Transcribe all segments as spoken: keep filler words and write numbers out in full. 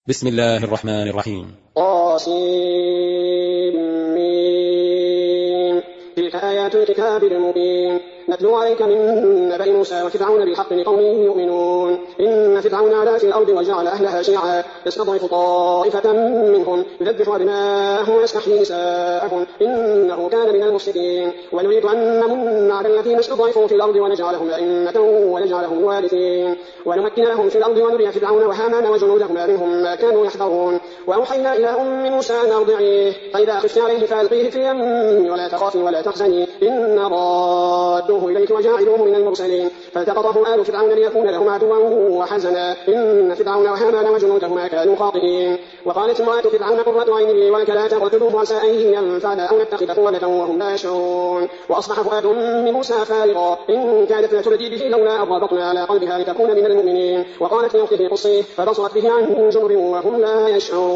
بسم الله الرحمن الرحيم. طاسمين. تلك آيات الكتاب المبين نتلو عليك من نبأ موسى وفرعون بالحق لقوم يؤمنون. إن فرعون علا في الأرض وجعل أهلها شيعا يستضعف طائفة منهم يذبح أبناءهم ويستحيي نساءهم إنه كان من المفسدين. ونريد أن نمن على الذين استضعفوا في الأرض ونجعلهم أئمة ونجعلهم الوارثين ونمكن لهم في الأرض ونري فرعون وهامان وجنودهما منهم ما كانوا يحذرون. وأوحينا إلى أم موسى أن أرضعيه فإذا خفت عليه فألقيه في اليم ولا تخافي ولا تحزني إنا رادوه إليك وجاعلوه من المرسلين. فالتقطه آل فرعون ليكون لهم عدوا وحزنا إن فرعون وهامان وجنودهما كانوا خاطئين. وقالت امرأة فرعون قرة عين لي ولك لا تقتلوه عسى أن ينفعنا أو نتخذه ولدا وهم لا يشعرون. وأصبح فؤاد أم موسى فارغا إن كادت لتبدي به لولا أن ربطنا على قلبها لتكون من المؤمنين. وقالت لأخته قصيه فبصرت به عن جنب وهم لا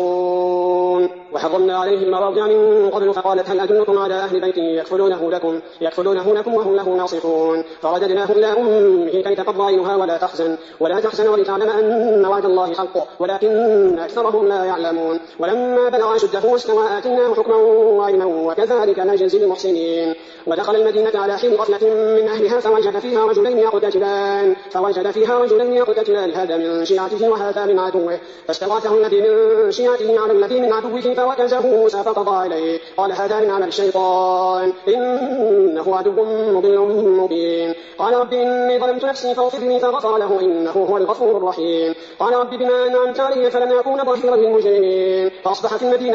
يشعرون. وحرمنا عليه المراضع من قبل فقالت هل أدلكم على أهل بيت يكفلونه لكم يكفلونه لكم وهم له ناصحون. فرددناه إلى أمه كي تقر عينها ولا تحزن ولا تحزن ولتعلم أن وعد الله حق ولكن أكثرهم لا يعلمون. ولما بلغ أشده واستوى آتيناه حكما وعلما وكذلك نجزي المحسنين. ودخل المدينة على حين غفلة من أهلها فوجد فيها رجلين يقتتلان فوجد فيها رجلين يقتتلان هذا من شيعته وهذا من عدوه فاستغاثه الذي من شيعته على الذي من عدوه فوكزه موسى فقضى عليه قال هذا من عمل الشيطان إنه عدو مضل مبين. قال رب إني ظلمت نفسي فاغفر لي فغفر له إنه هو الغفور الرحيم. قال رب بما أنعمت علي فلن أكون ظهيرا للمجرمين. فأصبح في المدينة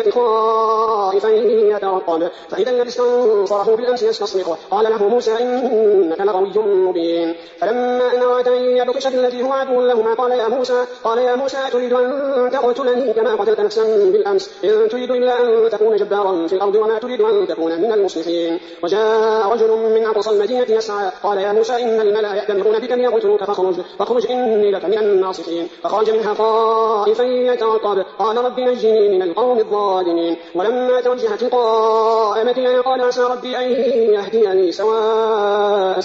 خائفا يترقب فإذا الذي استنصره بالأمس يستصرخه قال له موسى إنك لغوي مبين. فلما أن أراد أن يبطش بالذي هو عدو لهما قال يا موسى قال يا موسى تريد أن تقتلني كما قتلت نفسا بالأمس إن تريد إلا أن تكون جبارا في الأرض وما تريد أن تكون من المصلحين. وجاء رجل من أقصى المدينة يسعى قال يا موسى إن الملأ يأتمرون بك ليقتلوك فاخرج فاخرج إني لك من الناصحين. فخرج منها خائفا يترقب قال رب نجني من القوم الظالمين. ولما توجه تلقاء مدين قال عسى ربي أن يهديني سواء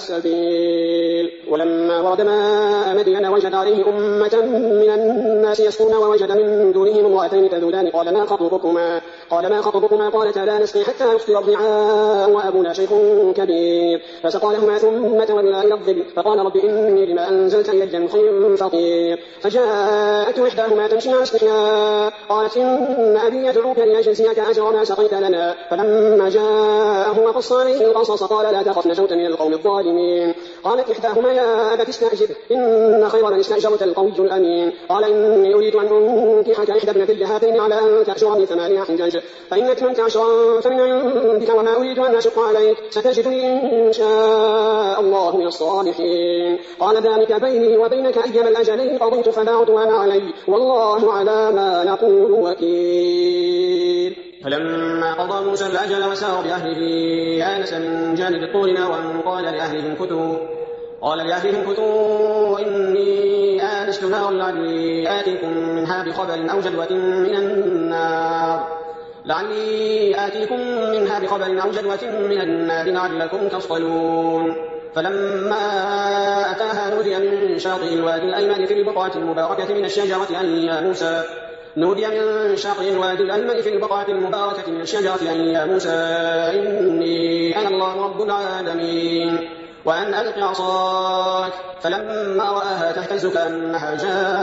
السبيل. ولما ورد ماء مدين وجد عليه أمة من الناس يسقون ووجد من دونهم امرأتين تذودان قال ما خطبكما قال ما خطبكما قالتا لا نسقي حتى يفطر الرعاء وأبونا شيخ كبير. فسقى لهما ثم تولى إلى الظل فقال رب إني لما أنزلت إلي من خير فقير. فجاءت إحداهما تمشي على استحياء قالت إن أبي يدعوك ليجزيك أجر ما سقيت لنا. فلما جاءه وقص عليه القصص قال لا تخف نجوت من القوم الظالمين. قالت إحداهما يا أبت استأجر إن خير من استأجرت القوي الأمين. قال إني أريد أن أنكحك إحدى ابنتي هاتين على أن تأجرني ثمانية حجج فإن أتممت عشرا فمن عندك وما أريد أن أشق عليك ستجدني إن شاء الله من الصالحين. قال ذلك بيني وبينك أيما الأجلين قضيت فلا عدوان علي والله على ما نقول وكيل. فلما قضى موسى الأجل وسار بأهله آنس من جانب الطور نارا قال لأهلهم كثوا قال لأهلهم كثوا إني آنست نارا لعلي آتيكم منها بخبر أو جدوة من النار لعلي آتيكم منها بخبر أو جدوة من النار لعلكم تصطلون. فلما أتاها نودي من شاطئ الوادي الأيمن في البقعة المباركة من الشجرة أن يا موسى نودي من شاطئ الوادي الأيمن في البقعة المباركة من الشجرة أن يا موسى إني أنا الله رب العالمين وأن ألق عصاك. فلما رآها تهتز كأنها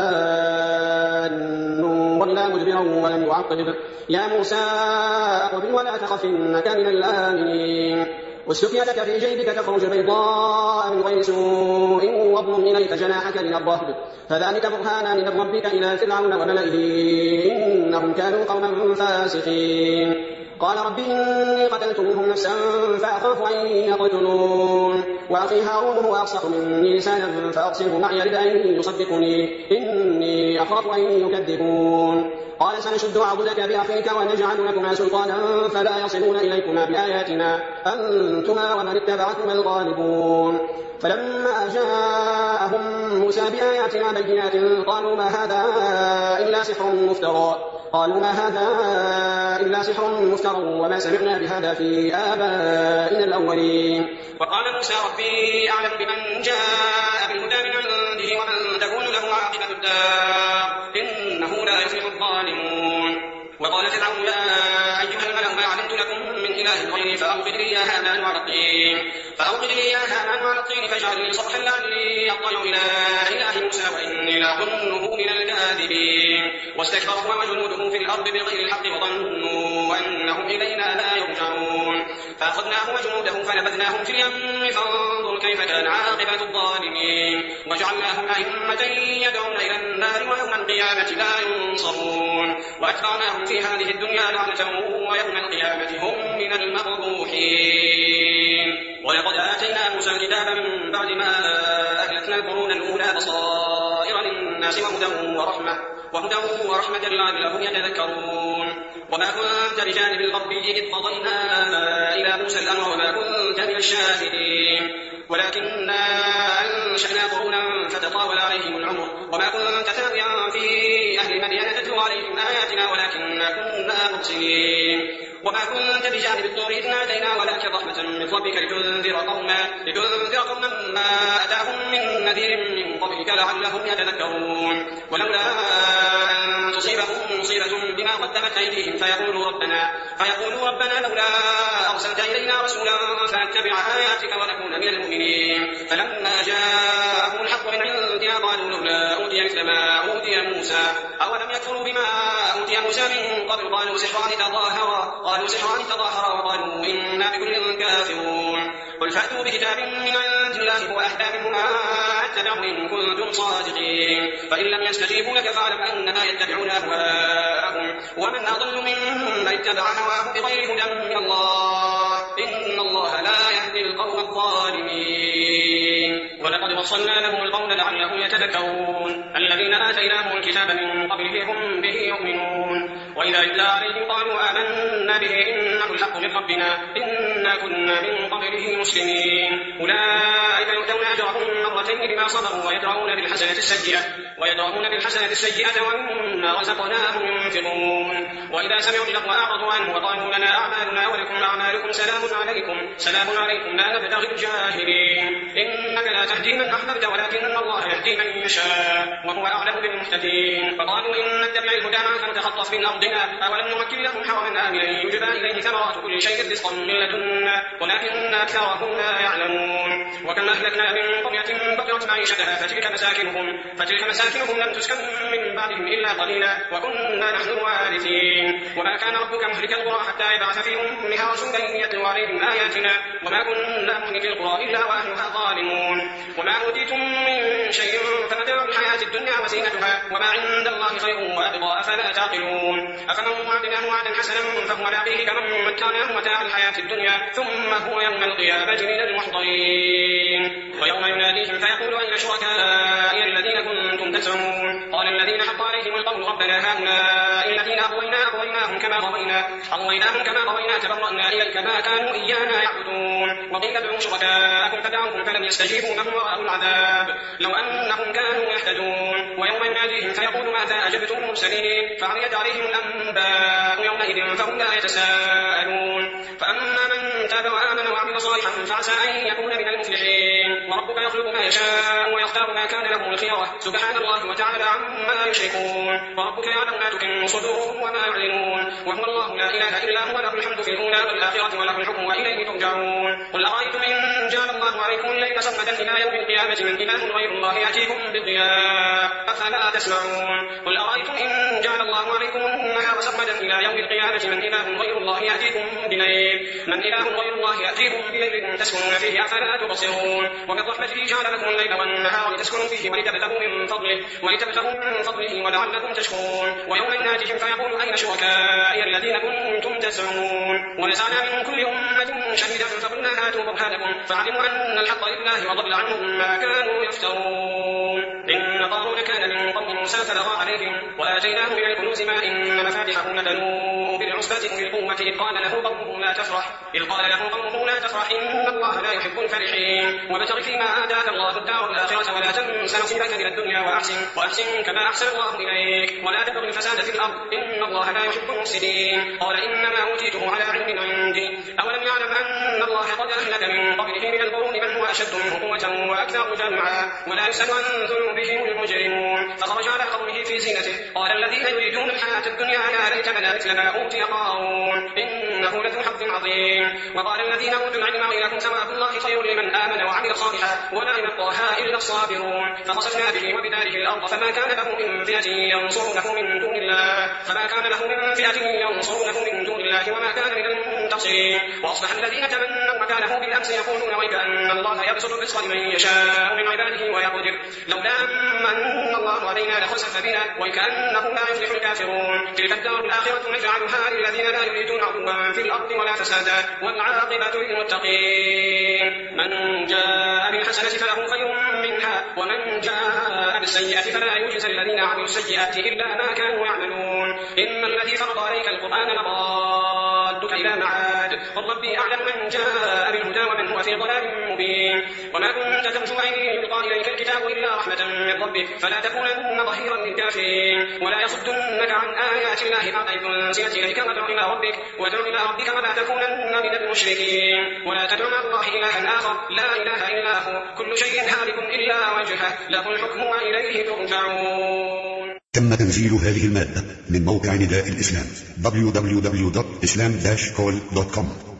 جان ولا مدبرا ولم يعقب يا موسى أقبل ولا تخف إنك من الآمنين. واسلك يدك في جيبك تخرج بيضاء من غير سوء واضمم إليك جناحك من الرهب فذلك برهانان من ربك إلى فرعون وملئه إنهم كانوا قوما فاسقين. قال رب إني قتلت منهم نفسا فأخاف أن يقتلون وأخي هارون هو أفصح مني لسانا فأرسله معي رد أن يصدقني إني أخاف أن يكذبون. قال سنشد عضدك بأخيك ونجعل لكما سلطانا فلا يصلون إليكما بآياتنا أنتما ومن اتبعكما الغالبون. فلما جاءهم موسى بآياتنا بينات قالوا ما هذا إلا سحر مفترى قالوا ما هذا إلا سحر مفترى وما سمعنا بهذا في آبائنا الأولين. وقال موسى ربي أعلم بمن جاء بالهدى من عنده ومن تكون له عاقبة الدار إنه لا يفلح الظالمون. الظالمون. وقال فرعون يا أيها الملأ ما علمت لكم من إله غيري فأوقد لي يا هامان على الطين فأوقد لي يا هامان على الطين فاجعل لي صرحا لعلي أطلع إلى إله موسى وإني لأظنه من الكاذبين. واستكبر هو وجنوده في الأرض بغير الحق وظنوا أنهم إلينا لا يرجعون. فأخذناه وجنوده فنبذناهم في اليم فانظر كيف كان عاقبة الظالمين. وجعلناهم أئمة يدعون إلى النار ويوم القيامة لا ينصرون. وأتبعناهم في هذه الدنيا لعنة ويوم القيامة هم من المقبوحين. ولقد آتينا موسى الكتاب من بعد ما أهلكنا القرون الأولى بصائر للناس وهدى ورحمة وهدى ورحمة لعلهم يتذكرون. وما كنت بجانب الغربي إذ قضينا إلى موسى الأمر وما كنت من الشاهدين ولكننا أنشأنا قرونا فتطاول عليهم العمر وما كنت تابعا في أهل مدين تتلو عليهم آياتنا ولكننا كنا مرسلين. وما كنت بجانب الطور إذ نادينا ولكن رحمة من ربك لتنذر قوما لتنذر قوما ما أتاهم من نذير من قبلك لعلهم يتذكرون. ولولا أن تصيبهم مصيبة بما قدمت أيديهم فيقولوا ربنا فيقولوا ربنا لولا أرسلت إلينا رسولا فنتبع آياتك ونكون من المؤمنين. فلما جاءهم الحق من عندنا قالوا لولا أوتي مثل ما أوتي موسى أولم يكفروا بما أوتي موسى من قبل قالوا سحران تظاهرا قالوا سحران تظاهرا وقالوا إنا بكل كافرون. قل فأتوا بكتاب من عند الله هو أهدى منهما اتبعوا إن كنتم صادقين. فإن لم يستجيبوا لك فاعلم أنما يتبعون أهواءهم ومن أضل ممن اتبع هواه بغير هدى من الله إن الله لا يهدي القوم الظالمين. ولقد وصلنا لهم القول لعلهم يتذكرون. الذين آتيناهم الكتاب من قبله هم به يؤمنون. وإذا يتلى عليهم قالوا آمنا به إنه الحق من ربنا إنا كنا من قبله مسلمين. أولئك يؤتون أجرهم مرتين بما صبروا ويدرؤون بالحسنة السيئة ويدرؤون بالحسنة السيئة ومما رزقناهم ينفقون. وإذا سمعوا اللغو أعرضوا عنه وقالوا لنا أعمالنا ولكم أعمالكم سلام عليكم سلام عليكم لا نبتغي الجاهلين. إنك لا تهدي من أحببت ولكن الله يهدي من يشاء وهو أعلم بالمهتدين. فقالوا إن نتبع الهدى معك نتخطف من أرضنا أولم نمكن لهم حرما آمنا يجبى إليه ثمرات كل شيء رزقا من لدنا ولكن أكثرهم لا يعلمون. وكم أهلكنا من قرية بطرت معيشتها فتلك مساكنهم فتلك مساكنهم لم تسكن من بعدهم إلا قليلا وكنا نحن الوارثين. وما كان ربك مهلك القرى حتى يبعث في أمها رسولا يتلو عليهم آياتنا وما كنا مهلك القرى إلا وأهلها ظالمون. وما أوتيتم من شيء فمتاع الحياة الدنيا وزينتها وما عند الله خير وأبقى أفلا تعقلون. أفمن وعدناه وعدا حسنا فهو لاقيه كمن متعناه متاع الحياة الدنيا ثم هو يوم القيامة من المحضرين. ويوم يناديهم فيقول أين شركائي الذين كنتم تزعمون قال الذين حق عليهم القول ربنا هؤلاء الذين أغوينا أغويناهم كما غوينا أغويناهم كما غوينا تبرأنا إليك ما كانوا إيانا يعبدون. وقيل ادعوا شركاءكم فدعوهم فلم يستجيبوا لهم ورأوا العذاب لو أنهم كانوا يهتدون. ويوم يناديهم فيقول ماذا أجبتم المرسلين فعميت عليهم الأنباء يومئذ فهم لا يتساءلون. فأما من تاب وآمن وعمل صالحا فعسى أن يكون من المفلحين. وربك يخلق ما يشاء ويختار ما كان لهم الخيرة سبحان الله وتعالى عما يشركون. وربك يعلم ما تكن صدورهم وما يعلنون وهو الله لا إله إلا هو له الحمد في الأولى والآخرة وله الحكم وإليه ترجعون. قل أرأيتم إن جعل الله عليكم الليل سرمدا إلى يوم القيامة من إله غير الله يأتيكم بضياء أفلا تسمعون. قل أرأيتم إن جعل الله عليكم النهار سرمدا إلى يوم القيامة من إله غير الله يأتيكم بليل من إله غير الله يأتيكم بليل تسكنون فيه أفلا تبصرون. ومن رحمته جعل لكم الليل والنهار لتسكنوا فيه ولتبتغوا من فضله ولتبتغوا من فضله ولعلكم تشكرون. ويوم يناديهم فيقول أين شركائي الذين كنتم تزعمون ونزعنا من كل أمة شهيدا فقلنا هاتوا برهانكم فعلموا أن الحق لله وضل عنهم ما كانوا يفترون. إن قارون كان من قوم موسى فبغى عليهم وآتيناه من الكنوز ما إن مفاتحه لتنوء بالعصبة أولي القوة إذ قال له قومه لا تفرح إذ قال له قومه لا تفرح إن الله لا يحب الفرحين. وابتغ فيما آتاك الله الدار الآخرة ولا تنس نصيبك من الدنيا وأحسن وأحسن كما أحسن الله إليك ولا تبغ الفساد في الأرض إن الله لا يحب المفسدين. قال إنما أوتيته على علم عندي أولم يعلم أن الله قد أهلك من قبله من القرون من هو وأشد منه قوة وأكثر جمعا ولا يسأل عن ذنوبهم المجرمون. فخرج على قومه في زينته قال الذين يريدون الحياة الدنيا يا ليت لنا مثل ما أوتي قارون إنه لذو حظ عظيم. وقال الذين أوتوا العلم وإليكم ثواب الله خير لمن آمن وعمل صالحا ولا يلقاها إلا الصابرون. فخسفنا به وبداره الأرض فما كان له من فئة ينصرونه من دون الله فما كان له من فئة ينصرونه من دون الله وما كان من المنتصرين. وأصبح الذين تمنوا مكانه بالأمس يقولون ويك أن الله يبسط الرزق لمن يشاء من عباده ويقدر لولا من الله علينا لخسف بنا وكأنه لا يفلح الكافرون. تلك الدار الآخرة نجعلها للذين لا يريدون عدوا في الأرض ولا فسادا والعاقبة للمتقين. من جاء بالحسنة فله خير منها ومن جاء بالسيئة فلا يجزى الذين عملوا السيئات إلا ما كانوا يعملون. إن الذي فرض عليك القرآن لضالك إلى معاد قل ربي أعلم من جاء بالهدى ومن هو في ضلال مبين. وما كنت ترجو أن يلقى إليك الكتاب إلا رحمة من ربك فلا تكونن ظهيرا للكافرين. ولا يصدنك عن آيات الله بعد إذ أنزلت إليك وادع إلى ربك وادع إلى ربك ولا تكونن من المشركين. ولا تدع مع الله إلها آخر لا إله إلا هو كل شيء هالك إلا وجهه له الحكم وإليه ترجعون. تم تنزيل هذه المادة من موقع نداء الإسلام دبليو دبليو دبليو دوت إسلام داش كول دوت كوم.